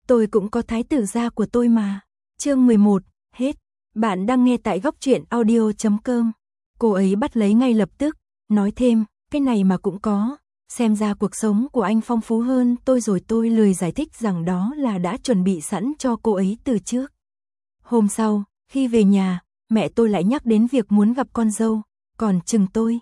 Tôi cũng có thái tử gia của tôi mà. Chương 11, hết. Bạn đang nghe tại góc truyện audio.com. Cô ấy bắt lấy ngay lập tức, nói thêm, cái này mà cũng có. Xem ra cuộc sống của anh phong phú hơn tôi rồi. Tôi lười giải thích rằng đó là đã chuẩn bị sẵn cho cô ấy từ trước. Hôm sau, khi về nhà, mẹ tôi lại nhắc đến việc muốn gặp con dâu, còn chừng tôi.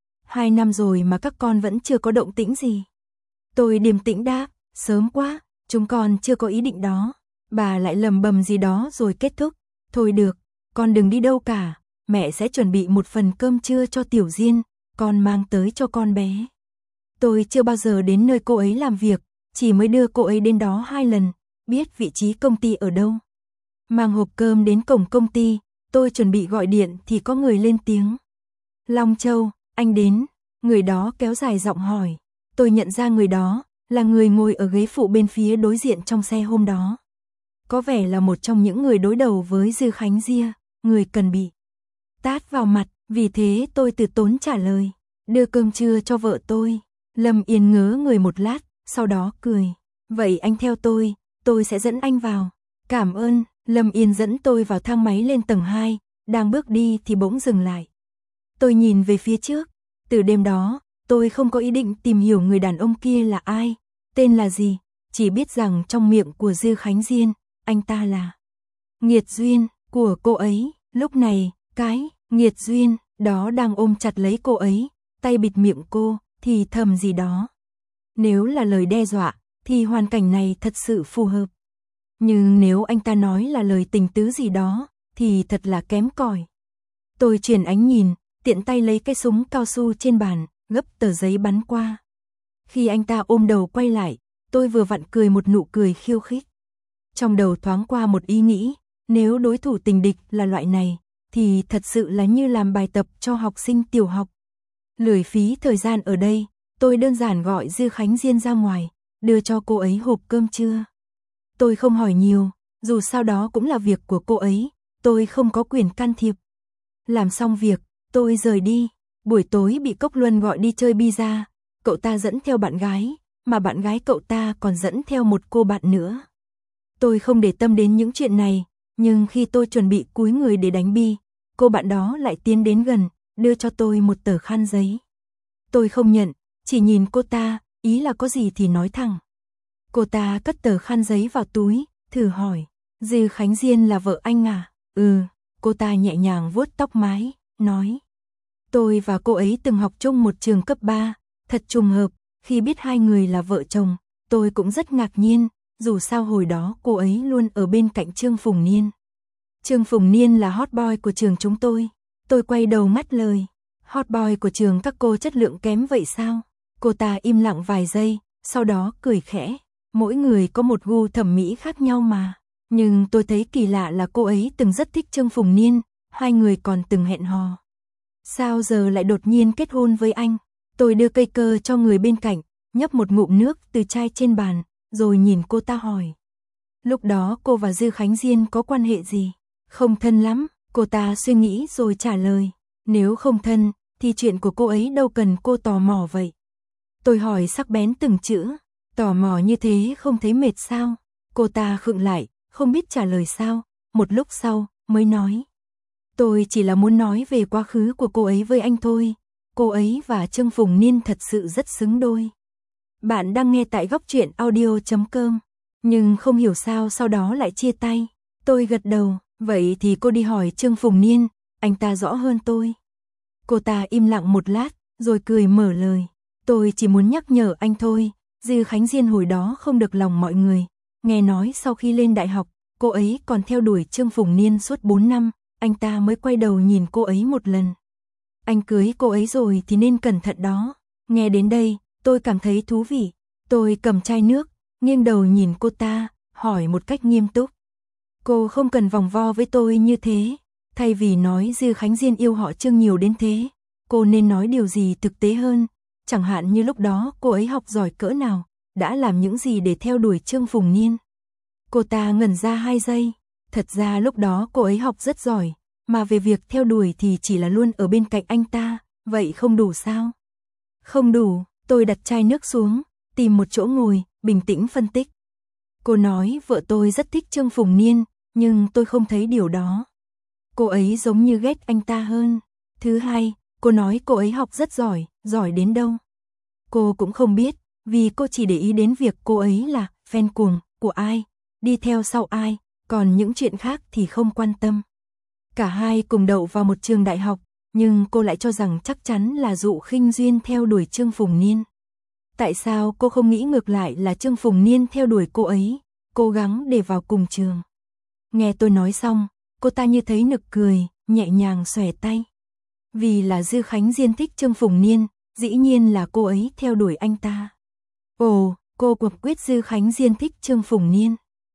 2 năm rồi mà các con vẫn chưa có động tĩnh gì. Tôi điềm tĩnh đáp, sớm quá, chúng con chưa có ý định đó. Bà lại lầm bầm gì đó rồi kết thúc, thôi được, con đừng đi đâu cả, mẹ sẽ chuẩn bị một phần cơm trưa cho Tiểu Diên, con mang tới cho con bé. Tôi chưa bao giờ đến nơi cô ấy làm việc, chỉ mới đưa cô ấy đến đó 2 lần, biết vị trí công ty ở đâu. Mang hộp cơm đến cổng công ty, tôi chuẩn bị gọi điện thì có người lên tiếng. Long Châu, anh đến, người đó kéo dài giọng hỏi. Tôi nhận ra người đó là người ngồi ở ghế phụ bên phía đối diện trong xe hôm đó. Có vẻ là một trong những người đối đầu với Dư Khánh Diên, người cần bị tát vào mặt, vì thế tôi từ tốn trả lời, đưa cơm trưa cho vợ tôi. Lâm Yên ngớ người một lát, sau đó cười, vậy anh theo tôi sẽ dẫn anh vào. Cảm ơn. Lâm Yên dẫn tôi vào thang máy lên tầng 2, đang bước đi thì bỗng dừng lại. Tôi nhìn về phía trước, từ đêm đó, tôi không có ý định tìm hiểu người đàn ông kia là ai, tên là gì, chỉ biết rằng trong miệng của Dư Khánh Diên, anh ta là nghiệt duyên của cô ấy. Lúc này, cái nghiệt duyên đó đang ôm chặt lấy cô ấy, tay bịt miệng cô, thì thầm gì đó. Nếu là lời đe dọa, thì hoàn cảnh này thật sự phù hợp. Nhưng nếu anh ta nói là lời tình tứ gì đó, thì thật là kém cỏi. Tôi chuyển ánh nhìn, tiện tay lấy cái súng cao su trên bàn, gấp tờ giấy bắn qua. Khi anh ta ôm đầu quay lại, tôi vừa vặn cười một nụ cười khiêu khích. Trong đầu thoáng qua một ý nghĩ, nếu đối thủ tình địch là loại này, thì thật sự là như làm bài tập cho học sinh tiểu học. Lười phí thời gian ở đây, tôi đơn giản gọi Dư Khánh Diên ra ngoài, đưa cho cô ấy hộp cơm trưa. Tôi không hỏi nhiều, dù sao đó cũng là việc của cô ấy, tôi không có quyền can thiệp. Làm xong việc, tôi rời đi. Buổi tối bị Cốc Luân gọi đi chơi pizza, cậu ta dẫn theo bạn gái, mà bạn gái cậu ta còn dẫn theo một cô bạn nữa. Tôi không để tâm đến những chuyện này, nhưng khi tôi chuẩn bị cúi người để đánh bi, cô bạn đó lại tiến đến gần, đưa cho tôi một tờ khăn giấy. Tôi không nhận, chỉ nhìn cô ta, ý là có gì thì nói thẳng. Cô ta cất tờ khăn giấy vào túi, thử hỏi, Dư Khánh Diên là vợ anh à? Ừ, cô ta nhẹ nhàng vuốt tóc mái, nói. Tôi và cô ấy từng học chung một trường cấp 3, thật trùng hợp, khi biết hai người là vợ chồng, tôi cũng rất ngạc nhiên, dù sao hồi đó cô ấy luôn ở bên cạnh Trương Phùng Niên. Trương Phùng Niên là hot boy của trường chúng tôi. Tôi quay đầu ngắt lời, hot boy của trường các cô chất lượng kém vậy sao? Cô ta im lặng vài giây, sau đó cười khẽ. Mỗi người có một gu thẩm mỹ khác nhau mà. Nhưng tôi thấy kỳ lạ là cô ấy từng rất thích Trương Phùng Niên, hai người còn từng hẹn hò. Sao giờ lại đột nhiên kết hôn với anh? Tôi đưa cây cơ cho người bên cạnh, nhấp một ngụm nước từ chai trên bàn, rồi nhìn cô ta hỏi. Lúc đó cô và Dư Khánh Diên có quan hệ gì? Không thân lắm, cô ta suy nghĩ rồi trả lời. Nếu không thân, thì chuyện của cô ấy đâu cần cô tò mò vậy. Tôi hỏi sắc bén từng chữ. Tò mò như thế không thấy mệt sao? Cô ta khựng lại, không biết trả lời sao, một lúc sau, mới nói. Tôi chỉ là muốn nói về quá khứ của cô ấy với anh thôi. Cô ấy và Trương Phùng Niên thật sự rất xứng đôi. Bạn đang nghe tại góc truyện audio.com, nhưng không hiểu sao sau đó lại chia tay. Tôi gật đầu, vậy thì cô đi hỏi Trương Phùng Niên, anh ta rõ hơn tôi. Cô ta im lặng một lát, rồi cười mở lời. Tôi chỉ muốn nhắc nhở anh thôi. Dư Khánh Diên hồi đó không được lòng mọi người. Nghe nói sau khi lên đại học, cô ấy còn theo đuổi Trương Phùng Niên suốt 4 năm, anh ta mới quay đầu nhìn cô ấy một lần. Anh cưới cô ấy rồi thì nên cẩn thận đó. Nghe đến đây, tôi cảm thấy thú vị. Tôi cầm chai nước, nghiêng đầu nhìn cô ta, hỏi một cách nghiêm túc. Cô không cần vòng vo với tôi như thế. Thay vì nói Dư Khánh Diên yêu họ Trương nhiều đến thế, cô nên nói điều gì thực tế hơn. Chẳng hạn như lúc đó cô ấy học giỏi cỡ nào, đã làm những gì để theo đuổi Trương Phùng Niên. Cô ta ngẩn ra 2 giây. Thật ra lúc đó cô ấy học rất giỏi, mà về việc theo đuổi thì chỉ là luôn ở bên cạnh anh ta, vậy không đủ sao? Không đủ, tôi đặt chai nước xuống, tìm một chỗ ngồi, bình tĩnh phân tích. Cô nói vợ tôi rất thích Trương Phùng Niên, nhưng tôi không thấy điều đó. Cô ấy giống như ghét anh ta hơn. Thứ hai, cô nói cô ấy học rất giỏi, giỏi đến đâu. Cô cũng không biết, vì cô chỉ để ý đến việc cô ấy là fan cuồng của ai, đi theo sau ai, còn những chuyện khác thì không quan tâm. Cả hai cùng đậu vào một trường đại học, nhưng cô lại cho rằng chắc chắn là Dụ Khinh Duyên theo đuổi Trương Phùng Niên. Tại sao cô không nghĩ ngược lại là Trương Phùng Niên theo đuổi cô ấy, cố gắng để vào cùng trường? Nghe tôi nói xong, cô ta như thấy nực cười, nhẹ nhàng xòe tay. Vì là Dư Khánh Diên thích Trương Phùng Niên, dĩ nhiên là cô ấy theo đuổi anh ta. Ồ, cô quả quyết Dư Khánh Diên thích Trương Phùng Niên.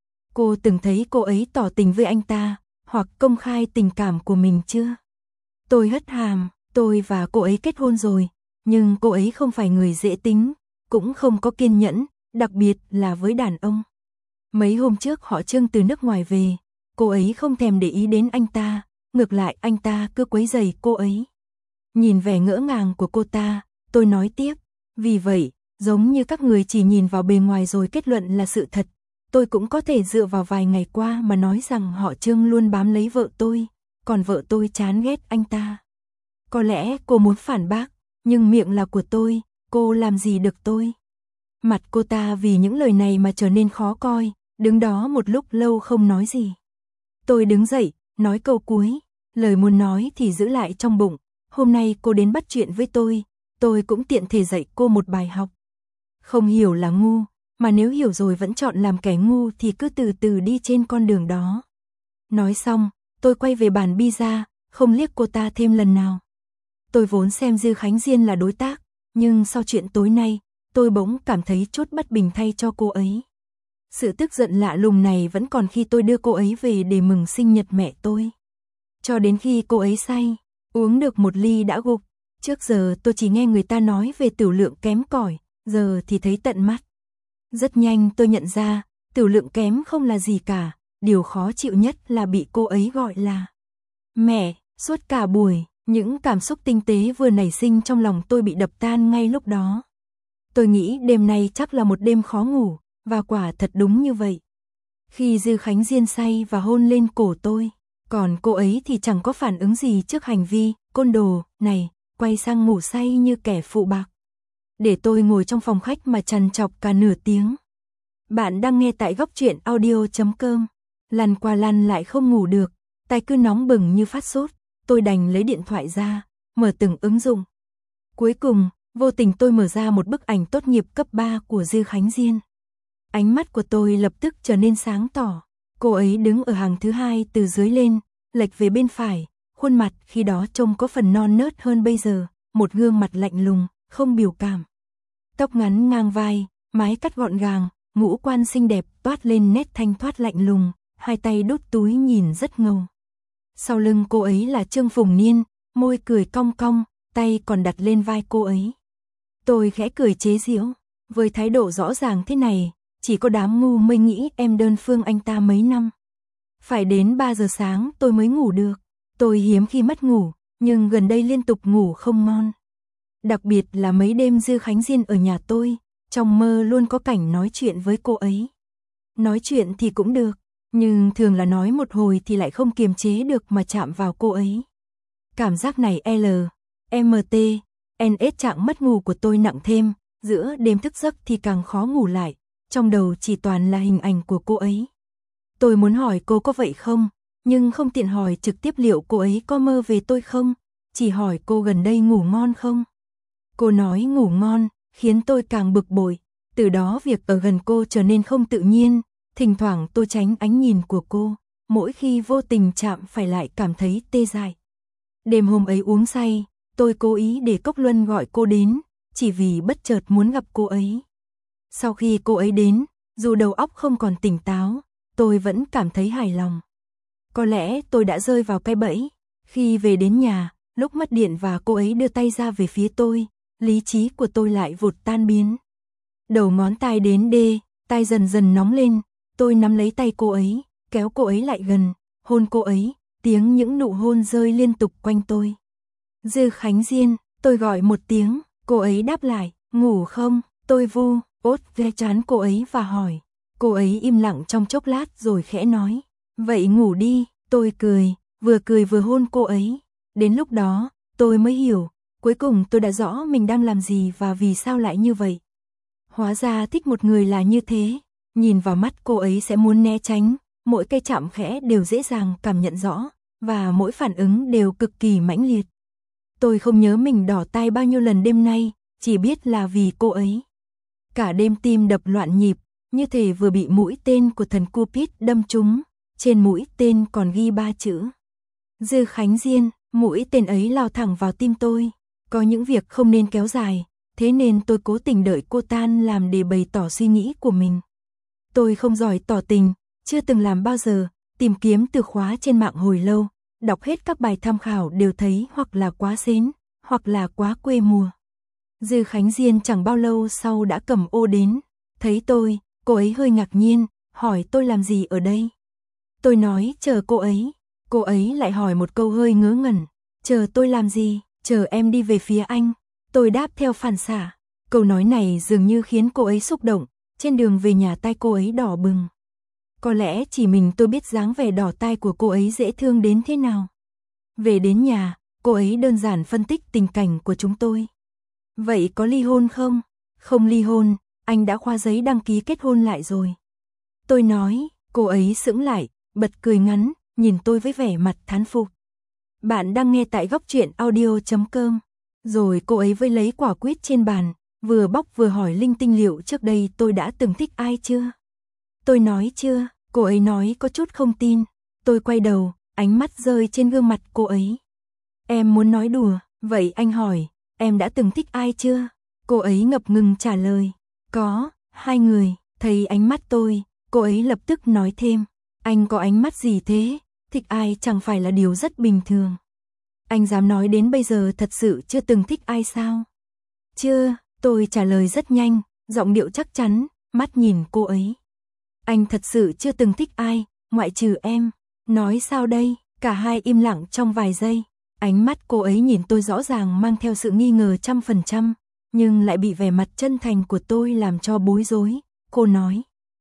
Cô từng thấy cô ấy tỏ tình với anh ta, hoặc công khai tình cảm của mình chưa? Tôi hất hàm, tôi và cô ấy kết hôn rồi, nhưng cô ấy không phải người dễ tính, cũng không có kiên nhẫn, đặc biệt là với đàn ông. Mấy hôm trước họ Trương từ nước ngoài về, cô ấy không thèm để ý đến anh ta, ngược lại anh ta cứ quấy rầy cô ấy. Nhìn vẻ ngỡ ngàng của cô ta, tôi nói tiếp, vì vậy, giống như các người chỉ nhìn vào bề ngoài rồi kết luận là sự thật, tôi cũng có thể dựa vào vài ngày qua mà nói rằng họ Trương luôn bám lấy vợ tôi, còn vợ tôi chán ghét anh ta. Có lẽ cô muốn phản bác, nhưng miệng là của tôi, cô làm gì được tôi. Mặt cô ta vì những lời này mà trở nên khó coi, đứng đó một lúc lâu không nói gì. Tôi đứng dậy, nói câu cuối, lời muốn nói thì giữ lại trong bụng, hôm nay cô đến bắt chuyện với tôi cũng tiện thể dạy cô một bài học. Không hiểu là ngu, mà nếu hiểu rồi vẫn chọn làm kẻ ngu thì cứ từ từ đi trên con đường đó. Nói xong, tôi quay về bàn pizza, không liếc cô ta thêm lần nào. Tôi vốn xem Dư Khánh Diên là đối tác, nhưng sau chuyện tối nay, tôi bỗng cảm thấy chút bất bình thay cho cô ấy. Sự tức giận lạ lùng này vẫn còn khi tôi đưa cô ấy về để mừng sinh nhật mẹ tôi. Cho đến khi cô ấy say, uống được một ly đã gục. Trước giờ tôi chỉ nghe người ta nói về tửu lượng kém cỏi, giờ thì thấy tận mắt. Rất nhanh tôi nhận ra, tửu lượng kém không là gì cả, điều khó chịu nhất là bị cô ấy gọi là mẹ. Suốt cả buổi, những cảm xúc tinh tế vừa nảy sinh trong lòng tôi bị đập tan ngay lúc đó. Tôi nghĩ đêm nay chắc là một đêm khó ngủ, và quả thật đúng như vậy. Khi Dư Khánh Diên say và hôn lên cổ tôi, còn cô ấy thì chẳng có phản ứng gì trước hành vi côn đồ này, quay sang ngủ say như kẻ phụ bạc. Để tôi ngồi trong phòng khách mà trằn trọc cả nửa tiếng. Bạn đang nghe tại Góc Truyện Audio.com. Lăn qua lăn lại không ngủ được, tay cứ nóng bừng như phát sốt. Tôi đành lấy điện thoại ra, mở từng ứng dụng. Cuối cùng, vô tình tôi mở ra một bức ảnh tốt nghiệp cấp 3 của Dư Khánh Diên. Ánh mắt của tôi lập tức trở nên sáng tỏ. Cô ấy đứng ở hàng thứ hai từ dưới lên, lệch về bên phải, khuôn mặt khi đó trông có phần non nớt hơn bây giờ, một gương mặt lạnh lùng, không biểu cảm. Tóc ngắn ngang vai, mái cắt gọn gàng, ngũ quan xinh đẹp toát lên nét thanh thoát lạnh lùng, hai tay đút túi nhìn rất ngầu. Sau lưng cô ấy là Trương Phùng Niên, môi cười cong cong, tay còn đặt lên vai cô ấy. Tôi khẽ cười chế giễu, với thái độ rõ ràng thế này, chỉ có đám ngu mới nghĩ em đơn phương anh ta mấy năm. Phải đến 3 giờ sáng tôi mới ngủ được. Tôi hiếm khi mất ngủ, nhưng gần đây liên tục ngủ không ngon. Đặc biệt là mấy đêm Dư Khánh Diên ở nhà tôi, trong mơ luôn có cảnh nói chuyện với cô ấy. Nói chuyện thì cũng được, nhưng thường là nói một hồi thì lại không kiềm chế được mà chạm vào cô ấy. Cảm giác này MT, NS trạng mất ngủ của tôi nặng thêm, giữa đêm thức giấc thì càng khó ngủ lại, trong đầu chỉ toàn là hình ảnh của cô ấy. Tôi muốn hỏi cô có vậy không, nhưng không tiện hỏi trực tiếp liệu cô ấy có mơ về tôi không, chỉ hỏi cô gần đây ngủ ngon không. Cô nói ngủ ngon, khiến tôi càng bực bội, từ đó việc ở gần cô trở nên không tự nhiên, thỉnh thoảng tôi tránh ánh nhìn của cô, mỗi khi vô tình chạm phải lại cảm thấy tê dại. Đêm hôm ấy uống say, tôi cố ý để Cốc Luân gọi cô đến, chỉ vì bất chợt muốn gặp cô ấy. Sau khi cô ấy đến, dù đầu óc không còn tỉnh táo, tôi vẫn cảm thấy hài lòng. Có lẽ tôi đã rơi vào cái bẫy. Khi về đến nhà, lúc mất điện và cô ấy đưa tay ra về phía tôi, lý trí của tôi lại vụt tan biến. Đầu ngón tay đến đê, tay dần dần nóng lên, tôi nắm lấy tay cô ấy, kéo cô ấy lại gần, hôn cô ấy, tiếng những nụ hôn rơi liên tục quanh tôi. Dư Khánh Diên, tôi gọi một tiếng, cô ấy đáp lại, ngủ không, tôi vu, ốt ve trán cô ấy và hỏi. Cô ấy im lặng trong chốc lát rồi khẽ nói, vậy ngủ đi. Tôi cười vừa hôn cô ấy. Đến lúc đó, tôi mới hiểu, cuối cùng tôi đã rõ mình đang làm gì và vì sao lại như vậy. Hóa ra thích một người là như thế, nhìn vào mắt cô ấy sẽ muốn né tránh, mỗi cái chạm khẽ đều dễ dàng cảm nhận rõ, và mỗi phản ứng đều cực kỳ mãnh liệt. Tôi không nhớ mình đỏ tai bao nhiêu lần đêm nay, chỉ biết là vì cô ấy. Cả đêm tim đập loạn nhịp, như thể vừa bị mũi tên của thần Cupid đâm trúng, trên mũi tên còn ghi 3 chữ. Dư Khánh Diên, mũi tên ấy lao thẳng vào tim tôi. Có những việc không nên kéo dài, thế nên tôi cố tình đợi cô tan làm để bày tỏ suy nghĩ của mình. Tôi không giỏi tỏ tình, chưa từng làm bao giờ, tìm kiếm từ khóa trên mạng hồi lâu, đọc hết các bài tham khảo đều thấy hoặc là quá xến, hoặc là quá quê mùa. Dư Khánh Diên chẳng bao lâu sau đã cầm ô đến, thấy tôi, cô ấy hơi ngạc nhiên, hỏi tôi làm gì ở đây. Tôi nói chờ cô ấy lại hỏi một câu hơi ngớ ngẩn, chờ tôi làm gì, chờ em đi về phía anh. Tôi đáp theo phản xạ, câu nói này dường như khiến cô ấy xúc động, trên đường về nhà tai cô ấy đỏ bừng. Có lẽ chỉ mình tôi biết dáng vẻ đỏ tai của cô ấy dễ thương đến thế nào. Về đến nhà, cô ấy đơn giản phân tích tình cảnh của chúng tôi. Vậy có ly hôn không? Không ly hôn, anh đã khoa giấy đăng ký kết hôn lại rồi. Tôi nói, cô ấy sững lại, bật cười ngắn, nhìn tôi với vẻ mặt thán phục. Bạn đang nghe tại góc truyện audio.com. Rồi cô ấy vây lấy quả quýt trên bàn, vừa bóc vừa hỏi linh tinh liệu trước đây tôi đã từng thích ai chưa. Tôi nói chưa, cô ấy nói có chút không tin. Tôi quay đầu, ánh mắt rơi trên gương mặt cô ấy. Em muốn nói đùa, vậy anh hỏi, em đã từng thích ai chưa? Cô ấy ngập ngừng trả lời, có, 2 người. Thấy ánh mắt tôi, cô ấy lập tức nói thêm, anh có ánh mắt gì thế, thích ai chẳng phải là điều rất bình thường. Anh dám nói đến bây giờ thật sự chưa từng thích ai sao? Chưa, tôi trả lời rất nhanh, giọng điệu chắc chắn, mắt nhìn cô ấy. Anh thật sự chưa từng thích ai, ngoại trừ em. Nói sao đây? Cả hai im lặng trong vài giây. Ánh mắt cô ấy nhìn tôi rõ ràng mang theo sự nghi ngờ 100%, nhưng lại bị vẻ mặt chân thành của tôi làm cho bối rối. Cô nói,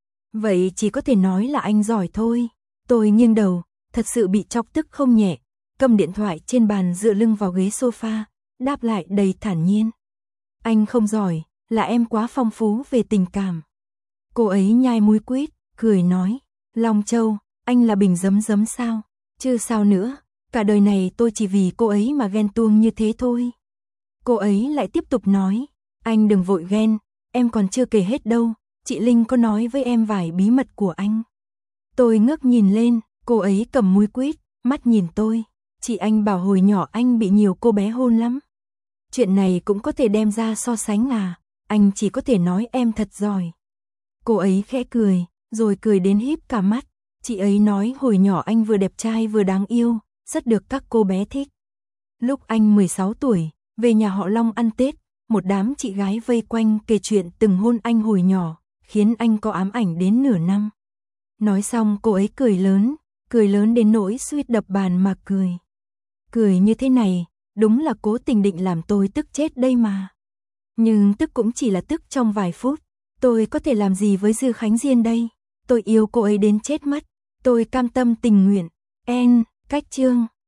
vậy chỉ có thể nói là anh giỏi thôi. Tôi nghiêng đầu, thật sự bị chọc tức không nhẹ, cầm điện thoại trên bàn dựa lưng vào ghế sofa, đáp lại đầy thản nhiên. Anh không giỏi, là em quá phong phú về tình cảm. Cô ấy nhai múi quýt, cười nói, Long Châu, anh là bình giấm giấm sao? Chứ sao nữa, cả đời này tôi chỉ vì cô ấy mà ghen tuông như thế thôi. Cô ấy lại tiếp tục nói, anh đừng vội ghen, em còn chưa kể hết đâu, chị Linh có nói với em vài bí mật của anh. Tôi ngước nhìn lên, cô ấy cầm múi quýt, mắt nhìn tôi, chị anh bảo hồi nhỏ anh bị nhiều cô bé hôn lắm. Chuyện này cũng có thể đem ra so sánh à, anh chỉ có thể nói em thật giỏi. Cô ấy khẽ cười, rồi cười đến híp cả mắt, chị ấy nói hồi nhỏ anh vừa đẹp trai vừa đáng yêu, rất được các cô bé thích. Lúc anh 16 tuổi, về nhà họ Long ăn Tết, một đám chị gái vây quanh kể chuyện từng hôn anh hồi nhỏ, khiến anh có ám ảnh đến nửa năm. Nói xong cô ấy cười lớn đến nỗi suýt đập bàn mà cười. Cười như thế này, đúng là cố tình định làm tôi tức chết đây mà. Nhưng tức cũng chỉ là tức trong vài phút, tôi có thể làm gì với Dư Khánh Diên đây? Tôi yêu cô ấy đến chết mất, tôi cam tâm tình nguyện. Cách chương